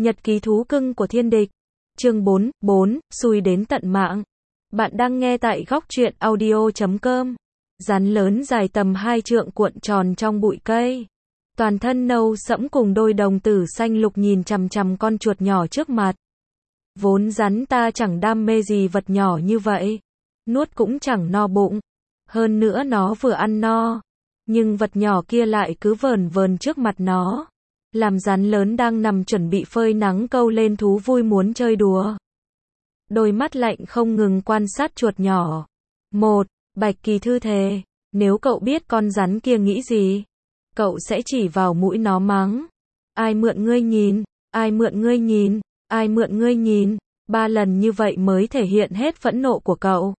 Nhật ký thú cưng của thiên địch. Chương 4, xui đến tận mạng. Bạn đang nghe tại góc truyện audio.com. Rắn lớn dài tầm 2 trượng cuộn tròn trong bụi cây. Toàn thân nâu sẫm cùng đôi đồng tử xanh lục nhìn chằm chằm con chuột nhỏ trước mặt. Vốn rắn ta chẳng đam mê gì vật nhỏ như vậy. Nuốt cũng chẳng no bụng. Hơn nữa nó vừa ăn no. Nhưng vật nhỏ kia lại cứ vờn vờn trước mặt nó. Làm rắn lớn đang nằm chuẩn bị phơi nắng câu lên thú vui muốn chơi đùa. Đôi mắt lạnh không ngừng quan sát chuột nhỏ. Bạch Kỳ Thư thề, nếu cậu biết con rắn kia nghĩ gì, cậu sẽ chỉ vào mũi nó mắng. Ai mượn ngươi nhìn, ai mượn ngươi nhìn, ai mượn ngươi nhìn, 3 lần như vậy mới thể hiện hết phẫn nộ của cậu.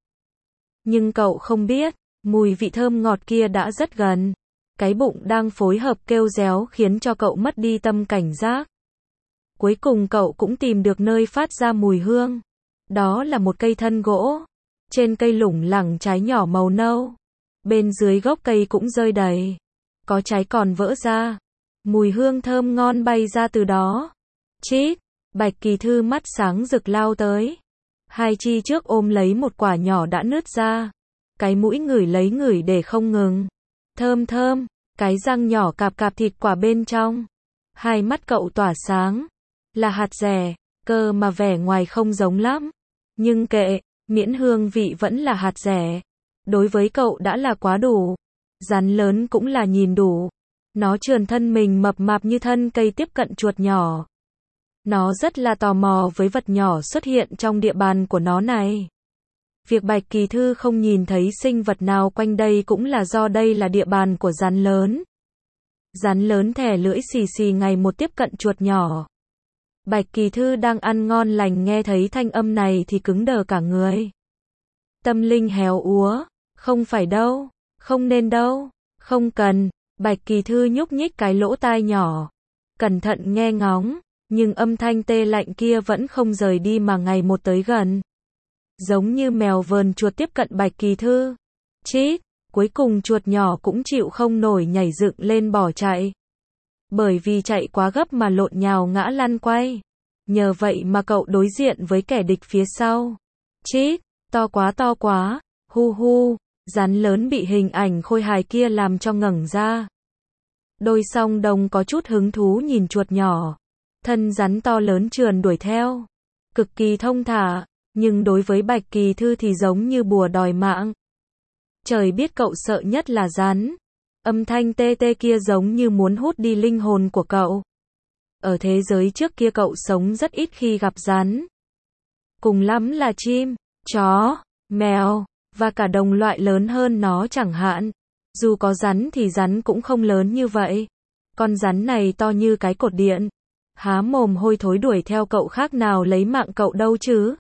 Nhưng cậu không biết, mùi vị thơm ngọt kia đã rất gần. Cái bụng đang phối hợp kêu réo khiến cho cậu mất đi tâm cảnh giác. Cuối cùng cậu cũng tìm được nơi phát ra mùi hương. Đó là một cây thân gỗ. Trên cây lủng lẳng trái nhỏ màu nâu. Bên dưới gốc cây cũng rơi đầy. Có trái còn vỡ ra. Mùi hương thơm ngon bay ra từ đó. Chít! Bạch Kỳ Thư mắt sáng rực lao tới. Hai chi trước ôm lấy một quả nhỏ đã nứt ra. Cái mũi ngửi lấy ngửi để không ngừng. Thơm thơm, cái răng nhỏ cạp cạp thịt quả bên trong. Hai mắt cậu tỏa sáng. Là hạt dẻ, cơ mà vẻ ngoài không giống lắm. Nhưng kệ, miễn hương vị vẫn là hạt dẻ. Đối với cậu đã là quá đủ. Rắn lớn cũng là nhìn đủ. Nó trườn thân mình mập mạp như thân cây tiếp cận chuột nhỏ. Nó rất là tò mò với vật nhỏ xuất hiện trong địa bàn của nó này. Việc Bạch Kỳ Thư không nhìn thấy sinh vật nào quanh đây cũng là do đây là địa bàn của rắn lớn. Rắn lớn thè lưỡi xì xì ngày một tiếp cận chuột nhỏ. Bạch Kỳ Thư đang ăn ngon lành nghe thấy thanh âm này thì cứng đờ cả người. Tâm linh héo úa, không phải đâu, không nên đâu, không cần. Bạch Kỳ Thư nhúc nhích cái lỗ tai nhỏ, cẩn thận nghe ngóng, nhưng âm thanh tê lạnh kia vẫn không rời đi mà ngày một tới gần. Giống như mèo vờn chuột tiếp cận Bạch Kỳ Thư. Chít! Cuối cùng chuột nhỏ cũng chịu không nổi nhảy dựng lên bỏ chạy. Bởi vì chạy quá gấp mà lộn nhào ngã lăn quay. Nhờ vậy mà cậu đối diện với kẻ địch phía sau. Chít! To quá, hu hu! Rắn lớn bị hình ảnh khôi hài kia làm cho ngẩng ra. Đôi song đồng có chút hứng thú nhìn chuột nhỏ. Thân rắn to lớn trườn đuổi theo. Cực kỳ thông thả. Nhưng đối với Bạch Kỳ Thư thì giống như bùa đòi mạng. Trời biết cậu sợ nhất là rắn. Âm thanh tê tê kia giống như muốn hút đi linh hồn của cậu. Ở thế giới trước kia cậu sống rất ít khi gặp rắn. Cùng lắm là chim, chó, mèo, và cả đồng loại lớn hơn nó chẳng hạn. Dù có rắn thì rắn cũng không lớn như vậy. Con rắn này to như cái cột điện. Há mồm hôi thối đuổi theo cậu khác nào lấy mạng cậu đâu chứ.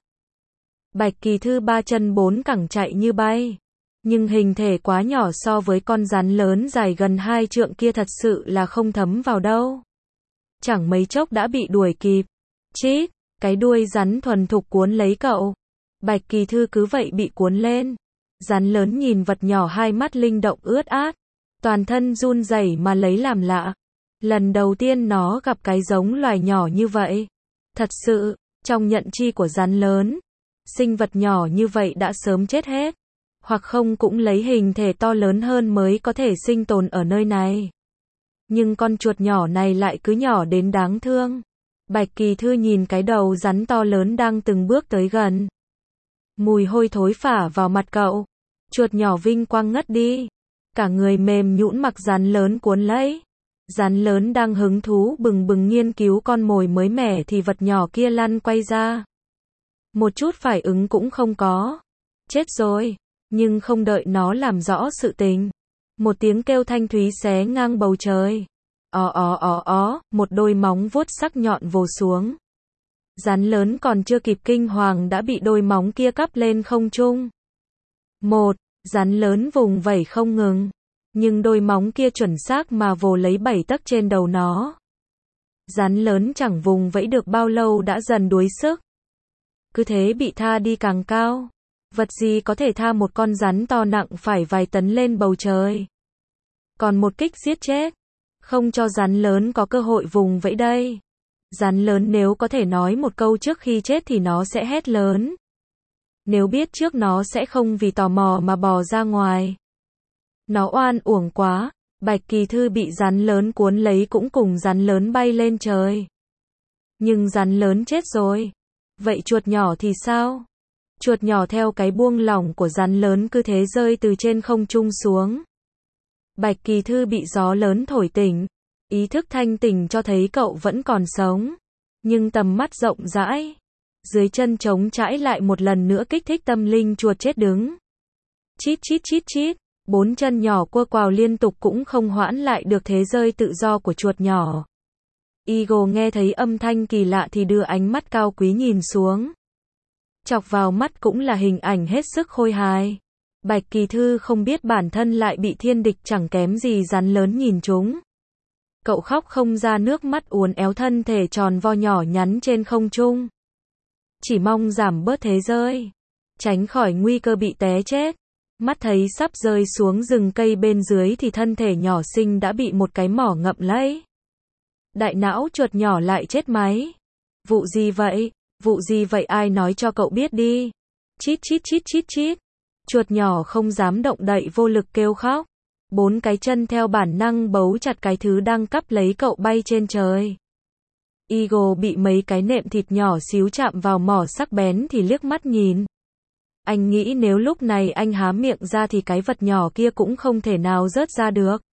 Bạch Kỳ Thư 3 chân 4 cẳng chạy như bay. Nhưng hình thể quá nhỏ so với con rắn lớn dài gần 2 trượng kia thật sự là không thấm vào đâu. Chẳng mấy chốc đã bị đuổi kịp. Chít! Cái đuôi rắn thuần thục cuốn lấy cậu. Bạch Kỳ Thư cứ vậy bị cuốn lên. Rắn lớn nhìn vật nhỏ hai mắt linh động ướt át. Toàn thân run rẩy mà lấy làm lạ. Lần đầu tiên nó gặp cái giống loài nhỏ như vậy. Thật sự, trong nhận chi của rắn lớn, sinh vật nhỏ như vậy đã sớm chết hết. Hoặc không cũng lấy hình thể to lớn hơn mới có thể sinh tồn ở nơi này. Nhưng con chuột nhỏ này lại cứ nhỏ đến đáng thương. Bạch Kỳ Thư nhìn cái đầu rắn to lớn đang từng bước tới gần. Mùi hôi thối phả vào mặt cậu. Chuột nhỏ vinh quang ngất đi. Cả người mềm nhũn mặc rắn lớn cuốn lấy. Rắn lớn đang hứng thú bừng bừng nghiên cứu con mồi mới mẻ thì vật nhỏ kia lăn quay ra. Một chút phản ứng cũng không có. Chết rồi. Nhưng không đợi nó làm rõ sự tình. Một tiếng kêu thanh thúy xé ngang bầu trời. Một đôi móng vuốt sắc nhọn vồ xuống. Rắn lớn còn chưa kịp kinh hoàng đã bị đôi móng kia cắp lên không trung. Rắn lớn vùng vẩy không ngừng. Nhưng đôi móng kia chuẩn xác mà vồ lấy 7 tấc trên đầu nó. Rắn lớn chẳng vùng vẫy được bao lâu đã dần đuối sức. Cứ thế bị tha đi càng cao. Vật gì có thể tha một con rắn to nặng phải vài tấn lên bầu trời. Còn một kích giết chết. Không cho rắn lớn có cơ hội vùng vẫy đây. Rắn lớn nếu có thể nói một câu trước khi chết thì nó sẽ hét lớn. Nếu biết trước nó sẽ không vì tò mò mà bò ra ngoài. Nó oan uổng quá, Bạch Kỳ Thư bị rắn lớn cuốn lấy cũng cùng rắn lớn bay lên trời. Nhưng rắn lớn chết rồi. Vậy chuột nhỏ thì sao? Chuột nhỏ theo cái buông lỏng của rắn lớn cứ thế rơi từ trên không trung xuống. Bạch Kỳ Thư bị gió lớn thổi tỉnh. Ý thức thanh tỉnh cho thấy cậu vẫn còn sống. Nhưng tầm mắt rộng rãi. Dưới chân trống trãi lại một lần nữa kích thích tâm linh chuột chết đứng. Chít chít chít chít. 4 chân nhỏ quơ quào liên tục cũng không hoãn lại được thế rơi tự do của chuột nhỏ. Eagle nghe thấy âm thanh kỳ lạ thì đưa ánh mắt cao quý nhìn xuống. Chọc vào mắt cũng là hình ảnh hết sức khôi hài. Bạch Kỳ Thư không biết bản thân lại bị thiên địch chẳng kém gì rắn lớn nhìn trúng. Cậu khóc không ra nước mắt uốn éo thân thể tròn vo nhỏ nhắn trên không trung. Chỉ mong giảm bớt thế rơi. Tránh khỏi nguy cơ bị té chết. Mắt thấy sắp rơi xuống rừng cây bên dưới thì thân thể nhỏ xinh đã bị một cái mỏ ngậm lấy. Đại não chuột nhỏ lại chết máy. Vụ gì vậy? Vụ gì vậy ai nói cho cậu biết đi. Chít chít chít chít chít. Chuột nhỏ không dám động đậy vô lực kêu khóc. 4 cái chân theo bản năng bấu chặt cái thứ đang cắp lấy cậu bay trên trời. Eagle bị mấy cái nệm thịt nhỏ xíu chạm vào mỏ sắc bén thì liếc mắt nhìn. Anh nghĩ nếu lúc này anh há miệng ra thì cái vật nhỏ kia cũng không thể nào rớt ra được.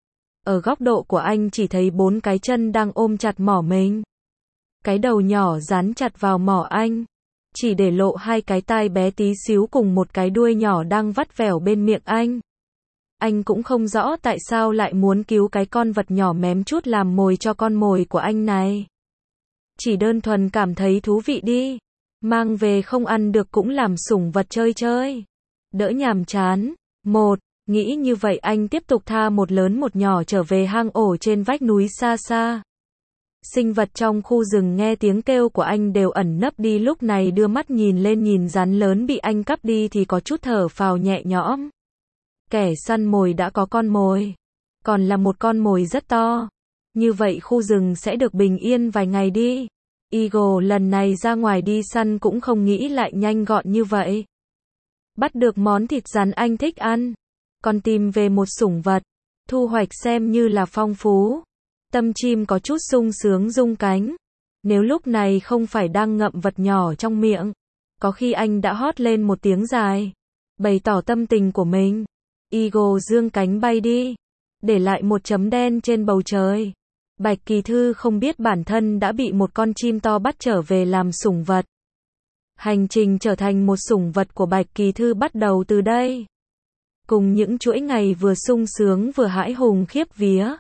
Ở góc độ của anh chỉ thấy 4 cái chân đang ôm chặt mỏ mình. Cái đầu nhỏ dán chặt vào mỏ anh. Chỉ để lộ 2 cái tai bé tí xíu cùng một cái đuôi nhỏ đang vắt vẻo bên miệng anh. Anh cũng không rõ tại sao lại muốn cứu cái con vật nhỏ mém chút làm mồi cho con mồi của anh này. Chỉ đơn thuần cảm thấy thú vị đi. Mang về không ăn được cũng làm sủng vật chơi chơi. Đỡ nhàm chán. Nghĩ như vậy anh tiếp tục tha một lớn một nhỏ trở về hang ổ trên vách núi xa xa. Sinh vật trong khu rừng nghe tiếng kêu của anh đều ẩn nấp đi lúc này đưa mắt nhìn lên nhìn rắn lớn bị anh cắp đi thì có chút thở phào nhẹ nhõm. Kẻ săn mồi đã có con mồi. Còn là một con mồi rất to. Như vậy khu rừng sẽ được bình yên vài ngày đi. Eagle lần này ra ngoài đi săn cũng không nghĩ lại nhanh gọn như vậy. Bắt được món thịt rắn anh thích ăn. Còn tìm về một sủng vật. Thu hoạch xem như là phong phú. Tâm chim có chút sung sướng rung cánh. Nếu lúc này không phải đang ngậm vật nhỏ trong miệng. Có khi anh đã hót lên một tiếng dài. Bày tỏ tâm tình của mình. Eagle dương cánh bay đi. Để lại một chấm đen trên bầu trời. Bạch Kỳ Thư không biết bản thân đã bị một con chim to bắt trở về làm sủng vật. Hành trình trở thành một sủng vật của Bạch Kỳ Thư bắt đầu từ đây. Cùng những chuỗi ngày vừa sung sướng vừa hãi hùng khiếp vía.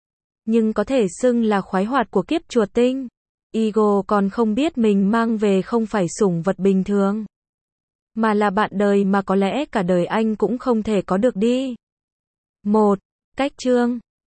Nhưng có thể xưng là khoái hoạt của kiếp chuột tinh. Eagle còn không biết mình mang về không phải sủng vật bình thường. Mà là bạn đời mà có lẽ cả đời anh cũng không thể có được đi. Cách chương